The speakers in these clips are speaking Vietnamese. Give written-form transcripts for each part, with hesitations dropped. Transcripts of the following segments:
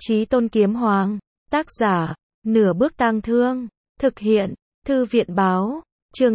Chí Tôn Kiếm Hoàng, tác giả, Nửa Bước Tang Thương, thực hiện, Thư viện báo, chương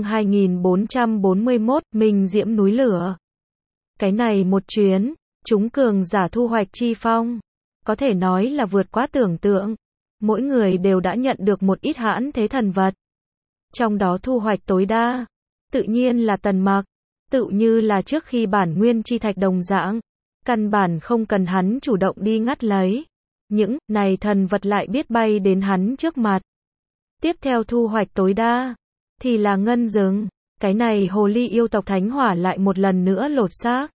2441, Minh Diễm Núi Lửa. Cái này một chuyến, chúng cường giả thu hoạch chi phong, có thể nói là vượt quá tưởng tượng. Mỗi người đều đã nhận được một ít hãn thế thần vật. Trong đó thu hoạch tối đa, tự nhiên là Tần Mặc, tự như là trước khi bản nguyên chi thạch đồng dạng, căn bản không cần hắn chủ động đi ngắt lấy. Những này thần vật lại biết bay đến hắn trước mặt. Tiếp theo thu hoạch tối đa, thì là ngân rừng. Cái này hồ ly yêu tộc thánh hỏa lại một lần nữa lột xác.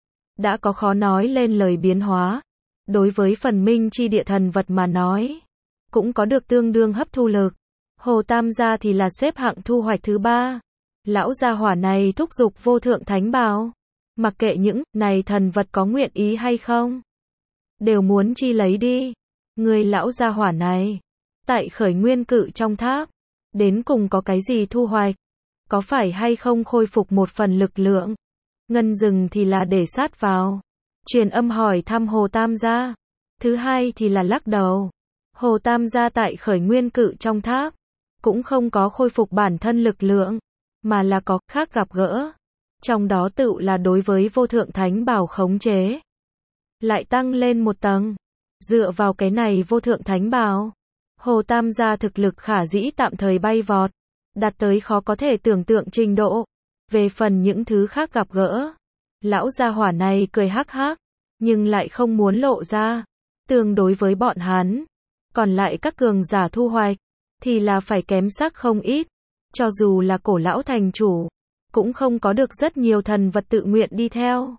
Đã có khó nói lên lời biến hóa. Đối với phần minh chi địa thần vật mà nói, cũng có được tương đương hấp thu lực. Hồ Tam gia thì là xếp hạng thu hoạch thứ 3. Lão gia hỏa này thúc giục vô thượng thánh bào. Mặc kệ những này thần vật có nguyện ý hay không, đều muốn chi lấy đi. Người lão gia hỏa này, tại khởi nguyên cự trong tháp, đến cùng có cái gì thu hoạch? Có phải hay không khôi phục một phần lực lượng? Ngân rừng thì là để sát vào. Truyền âm hỏi thăm Hồ Tam gia. Thứ hai thì là lắc đầu. Hồ Tam gia tại khởi nguyên cự trong tháp, cũng không có khôi phục bản thân lực lượng, mà là có khác gặp gỡ. Trong đó tự là đối với vô thượng thánh bảo khống chế, lại tăng lên một tầng. Dựa vào cái này vô thượng thánh bảo, Hồ Tam gia thực lực khả dĩ tạm thời bay vọt, đạt tới khó có thể tưởng tượng trình độ. Về phần những thứ khác gặp gỡ, lão gia hỏa này cười hắc hắc, nhưng lại không muốn lộ ra. Tương đối với bọn hắn, còn lại các cường giả thu hoạch, thì là phải kém sắc không ít. Cho dù là cổ lão thành chủ, cũng không có được rất nhiều thần vật tự nguyện đi theo.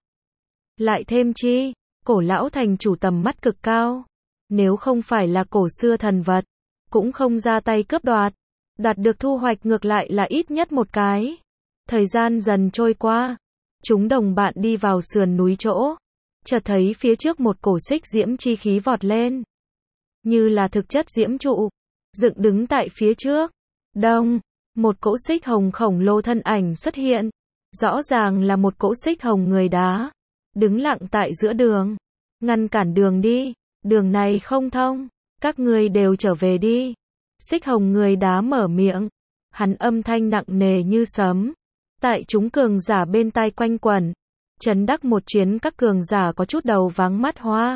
Lại thêm chi, cổ lão thành chủ tầm mắt cực cao. Nếu không phải là cổ xưa thần vật, cũng không ra tay cướp đoạt. Đạt được thu hoạch ngược lại là ít nhất một cái. Thời gian dần trôi qua, chúng đồng bạn đi vào sườn núi chỗ. Chợt thấy phía trước một cổ xích diễm chi khí vọt lên. Như là thực chất diễm trụ, dựng đứng tại phía trước. Đông, một cỗ xích hồng khổng lồ thân ảnh xuất hiện. Rõ ràng là một cỗ xích hồng người đá, đứng lặng tại giữa đường. Ngăn cản đường đi, đường này không thông, các ngươi đều trở về đi. Xích hồng người đá mở miệng, hắn âm thanh nặng nề như sấm, tại chúng cường giả bên tai quanh quẩn, chấn đắc một chuyến các cường giả có chút đầu váng mắt hoa.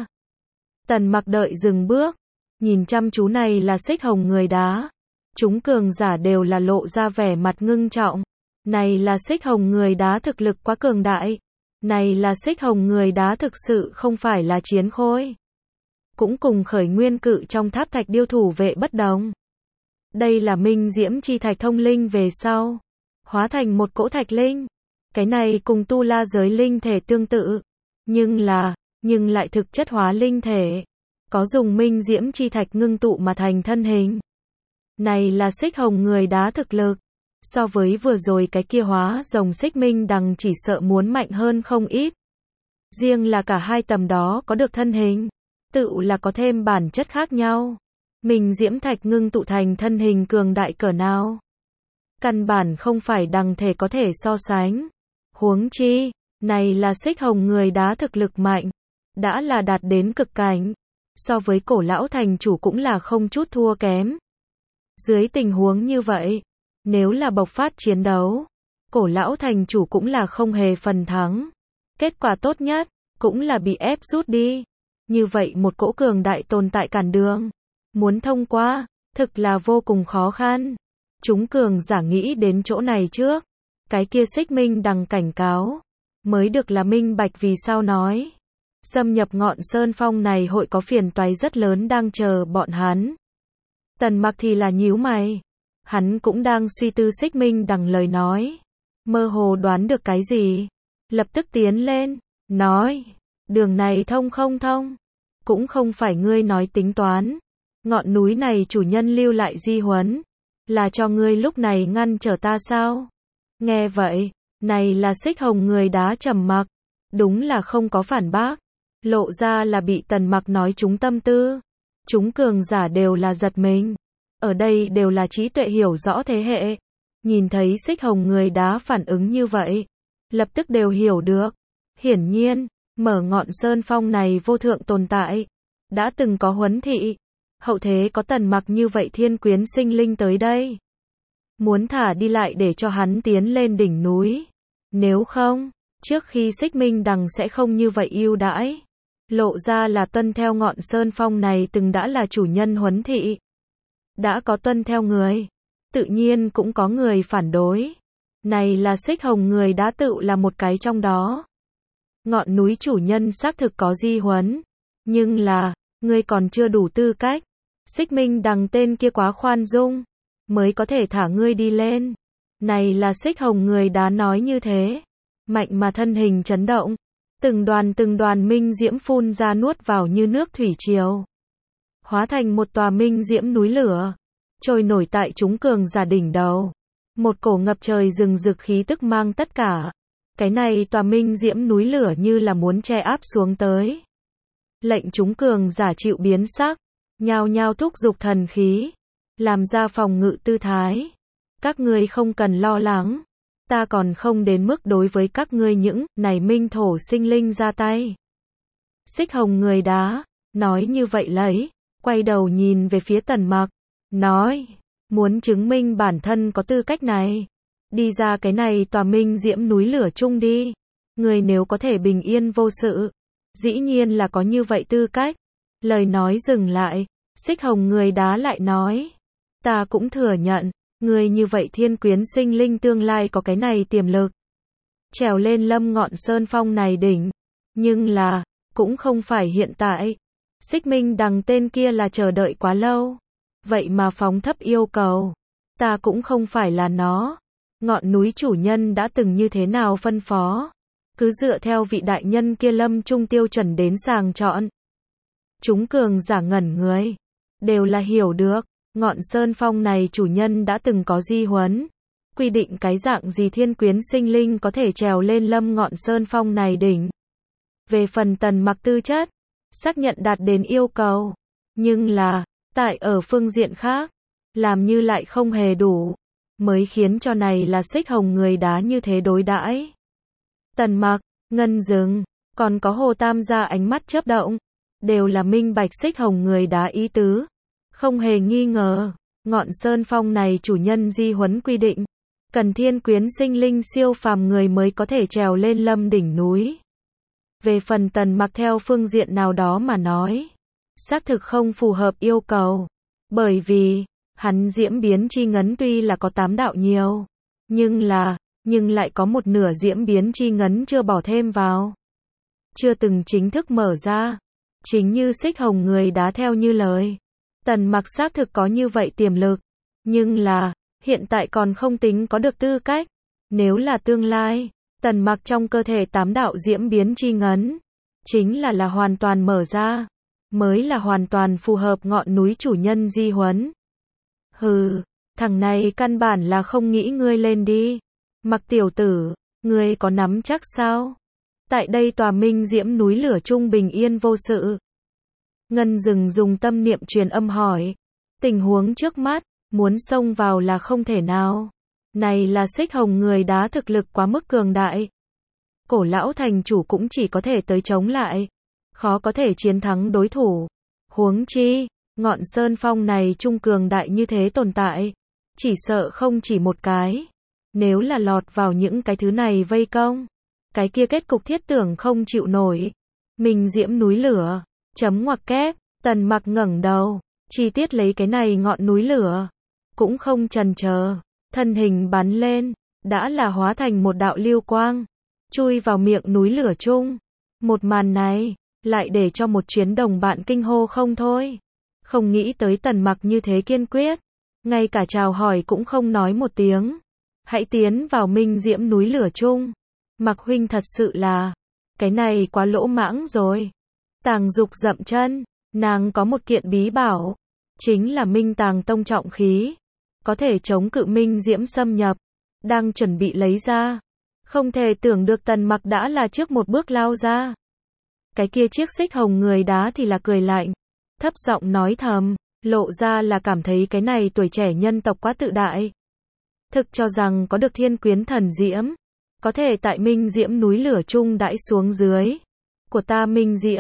Tần Mặc đợi dừng bước, nhìn chăm chú này là xích hồng người đá. Chúng cường giả đều là lộ ra vẻ mặt ngưng trọng. Này là xích hồng người đá thực lực quá cường đại. Này là xích hồng người đá thực sự không phải là chiến khôi. Cũng cùng khởi nguyên cự trong tháp thạch điêu thủ vệ bất đồng. Đây là minh diễm chi thạch thông linh về sau, hóa thành một cỗ thạch linh. Cái này cùng tu la giới linh thể tương tự. Nhưng lại thực chất hóa linh thể. Có dùng minh diễm chi thạch ngưng tụ mà thành thân hình. Này là xích hồng người đá thực lực. So với vừa rồi cái kia hóa rồng xích minh đằng chỉ sợ muốn mạnh hơn không ít. Riêng là cả hai tầm đó có được thân hình, tự là có thêm bản chất khác nhau. Minh diễm thạch ngưng tụ thành thân hình cường đại cỡ nào, căn bản không phải đằng thể có thể so sánh. Huống chi, này là xích hồng người đá thực lực mạnh, đã là đạt đến cực cảnh. So với cổ lão thành chủ cũng là không chút thua kém. Dưới tình huống như vậy, nếu là bộc phát chiến đấu, cổ lão thành chủ cũng là không hề phần thắng. Kết quả tốt nhất, cũng là bị ép rút đi. Như vậy một cỗ cường đại tồn tại cản đường, muốn thông qua, thực là vô cùng khó khăn. Chúng cường giả nghĩ đến chỗ này trước. Cái kia xích minh đằng cảnh cáo, mới được là minh bạch vì sao nói. Xâm nhập ngọn sơn phong này hội có phiền toái rất lớn đang chờ bọn hắn. Tần Mặc thì là nhíu mày. Hắn cũng đang suy tư xích minh đằng lời nói. Mơ hồ đoán được cái gì. Lập tức tiến lên, nói. Đường này thông không thông. Cũng không phải ngươi nói tính toán. Ngọn núi này chủ nhân lưu lại di huấn. Là cho ngươi lúc này ngăn trở ta sao? Nghe vậy, này là xích hồng người đá trầm mặc. Đúng là không có phản bác. Lộ ra là bị Tần Mặc nói trúng tâm tư. Chúng cường giả đều là giật mình. Ở đây đều là trí tuệ hiểu rõ thế hệ. Nhìn thấy xích hồng người đá phản ứng như vậy, lập tức đều hiểu được. Hiển nhiên, mở ngọn sơn phong này vô thượng tồn tại. đã từng có huấn thị, hậu thế có Tần Mặc như vậy thiên quyến sinh linh tới đây. Muốn thả đi lại để cho hắn tiến lên đỉnh núi. Nếu không, trước khi Xích Minh Đằng sẽ không như vậy ưu đãi. Lộ ra là tuân theo ngọn sơn phong này từng đã là chủ nhân huấn thị. Đã có tuân theo người, tự nhiên cũng có người phản đối. Này là Xích Hồng người đã tự là một cái trong đó. Ngọn núi chủ nhân xác thực có di huấn, nhưng là, ngươi còn chưa đủ tư cách. Xích Minh Đằng tên kia quá khoan dung, mới có thể thả ngươi đi lên. Này là Xích Hồng người đã nói như thế. Mạnh mà thân hình chấn động. Từng đoàn minh diễm phun ra nuốt vào như nước thủy triều. Hóa thành một tòa minh diễm núi lửa. Trôi nổi tại chúng cường giả đỉnh đầu. Một cổ ngập trời rừng rực khí tức mang tất cả. Cái này tòa minh diễm núi lửa như là muốn che áp xuống tới. Lệnh chúng cường giả chịu biến sắc. Nhao nhao thúc giục thần khí. Làm ra phòng ngự tư thái. Các ngươi không cần lo lắng. Ta còn không đến mức đối với các ngươi những này minh thổ sinh linh ra tay. Xích Hồng người đá, nói như vậy lấy, quay đầu nhìn về phía Tần Mặc, nói, muốn chứng minh bản thân có tư cách này, đi ra cái này tòa minh diễm núi lửa chung đi. Người nếu có thể bình yên vô sự, dĩ nhiên là có như vậy tư cách. Lời nói dừng lại, Xích Hồng người đá lại nói, ta cũng thừa nhận. Người như vậy thiên quyến sinh linh tương lai có cái này tiềm lực. Trèo lên lâm ngọn sơn phong này đỉnh. Nhưng là, cũng không phải hiện tại. Xích Minh Đằng tên kia là chờ đợi quá lâu. Vậy mà phóng thấp yêu cầu. Ta cũng không phải là nó. Ngọn núi chủ nhân đã từng như thế nào phân phó. Cứ dựa theo vị đại nhân kia lâm trung tiêu chuẩn đến sàng chọn. Chúng cường giả ngẩn người. Đều là hiểu được. Ngọn sơn phong này chủ nhân đã từng có di huấn. Quy định cái dạng gì thiên quyến sinh linh có thể trèo lên lâm ngọn sơn phong này đỉnh. Về phần Tần Mặc tư chất, xác nhận đạt đến yêu cầu. Nhưng là, tại ở phương diện khác, làm như lại không hề đủ. Mới khiến cho này là Xích Hồng người đá như thế đối đãi. Tần Mặc, Ngân Dừng, còn có Hồ Tam gia ánh mắt chớp động. Đều là minh bạch Xích Hồng người đá ý tứ. Không hề nghi ngờ, ngọn sơn phong này chủ nhân di huấn quy định, cần thiên quyến sinh linh siêu phàm người mới có thể trèo lên lâm đỉnh núi. Về phần Tần Mặc theo phương diện nào đó mà nói, xác thực không phù hợp yêu cầu, bởi vì, hắn diễm biến chi ngấn tuy là có 8 đạo nhiều, nhưng lại có một nửa diễm biến chi ngấn chưa bỏ thêm vào. Chưa từng chính thức mở ra, chính như Xích Hồng người đá theo như lời. Tần Mặc xác thực có như vậy tiềm lực, nhưng là, hiện tại còn không tính có được tư cách. Nếu là tương lai, Tần Mặc trong cơ thể 8 đạo diễm biến chi ngấn, chính là hoàn toàn mở ra, mới là hoàn toàn phù hợp ngọn núi chủ nhân di huấn. Hừ, thằng này căn bản là không nghĩ ngươi lên đi. Mặc tiểu tử, ngươi có nắm chắc sao? Tại đây tòa minh diễm núi lửa chung bình yên vô sự. Ngân Dừng dùng tâm niệm truyền âm hỏi. Tình huống trước mắt, muốn xông vào là không thể nào. Này là Xích Hồng người đá thực lực quá mức cường đại. Cổ lão thành chủ cũng chỉ có thể tới chống lại. Khó có thể chiến thắng đối thủ. Huống chi, ngọn sơn phong này trung cường đại như thế tồn tại. Chỉ sợ không chỉ một cái. Nếu là lọt vào những cái thứ này vây công. Cái kia kết cục thiết tưởng không chịu nổi. Minh diễm núi lửa. Chấm ngoặc kép, Tần Mặc ngẩng đầu, chi tiết lấy cái này ngọn núi lửa. Cũng không chần chờ, thân hình bắn lên, đã là hóa thành một đạo lưu quang. Chui vào miệng núi lửa chung. Một màn này, lại để cho một chuyến đồng bạn kinh hô không thôi. Không nghĩ tới Tần Mặc như thế kiên quyết. Ngay cả chào hỏi cũng không nói một tiếng. Hãy tiến vào minh diễm núi lửa chung. Mặc huynh thật sự là, cái này quá lỗ mãng rồi. Tàng Dục dậm chân, nàng có một kiện bí bảo, chính là Minh Tàng Tông trọng khí, có thể chống cự minh diễm xâm nhập, đang chuẩn bị lấy ra. Không thể tưởng được Tần Mặc đã là trước một bước lao ra. Cái kia chiếc Xích Hồng người đá thì là cười lạnh, thấp giọng nói thầm, lộ ra là cảm thấy cái này tuổi trẻ nhân tộc quá tự đại. Thực cho rằng có được thiên quyến thần diễm, có thể tại minh diễm núi lửa chung đãi xuống dưới của ta minh diễm.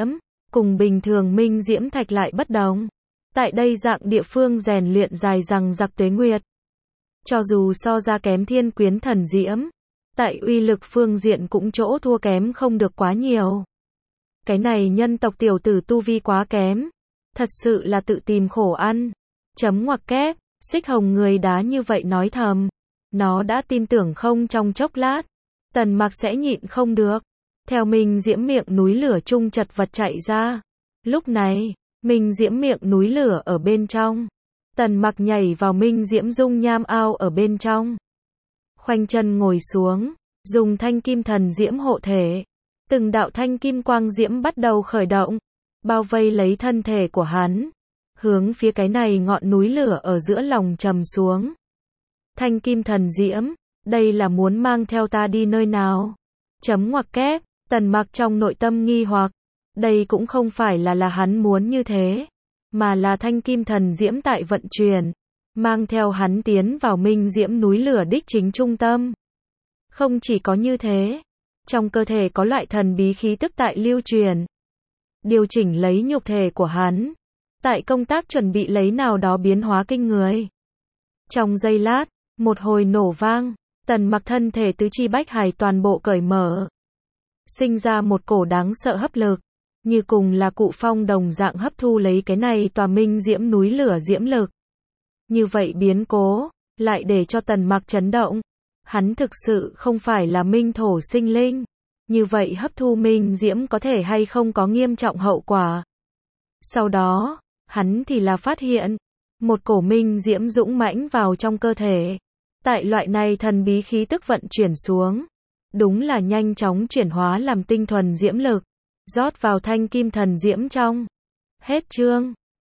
cùng bình thường minh diễm thạch lại bất đồng. Tại đây dạng địa phương rèn luyện dài dằng dặc tuế nguyệt. Cho dù so ra kém thiên quyến thần diễm, tại uy lực phương diện cũng chỗ thua kém không được quá nhiều. Cái này nhân tộc tiểu tử tu vi quá kém, thật sự là tự tìm khổ ăn. Chấm ngoặc kép, Xích Hồng người đá như vậy nói thầm. Nó đã tin tưởng không trong chốc lát, Tần Mặc sẽ nhịn không được. Theo Minh Diễm miệng núi lửa chung chật vật chạy ra. Lúc này, Minh Diễm miệng núi lửa ở bên trong. Tần Mặc nhảy vào Minh Diễm dung nham ao ở bên trong. Khoanh chân ngồi xuống, dùng thanh kim thần diễm hộ thể. Từng đạo thanh kim quang diễm bắt đầu khởi động, bao vây lấy thân thể của hắn, hướng phía cái này ngọn núi lửa ở giữa lòng trầm xuống. Thanh kim thần diễm, đây là muốn mang theo ta đi nơi nào? Chấm ngoặc kép, Tần Mặc trong nội tâm nghi hoặc, đây cũng không phải là hắn muốn như thế, mà là thanh kim thần diễm tại vận chuyển, mang theo hắn tiến vào Minh Diễm núi lửa đích chính trung tâm. Không chỉ có như thế, trong cơ thể có loại thần bí khí tức tại lưu truyền, điều chỉnh lấy nhục thể của hắn, tại công tác chuẩn bị lấy nào đó biến hóa kinh người. Trong giây lát, một hồi nổ vang, Tần Mặc thân thể tứ chi bách hải toàn bộ cởi mở, sinh ra một cổ đáng sợ hấp lực, như cùng là cụ phong đồng dạng hấp thu lấy cái này tòa Minh Diễm núi lửa diễm lực. Như vậy biến cố, lại để cho Tần Mặc chấn động. Hắn thực sự không phải là minh thổ sinh linh. Như vậy hấp thu Minh Diễm có thể hay không có nghiêm trọng hậu quả. Sau đó, hắn thì là phát hiện, một cổ Minh Diễm dũng mãnh vào trong cơ thể. Tại loại này thần bí khí tức vận chuyển xuống, đúng là nhanh chóng chuyển hóa làm tinh thuần diễm lực, rót vào thanh kim thần diễm trong. Hết chương.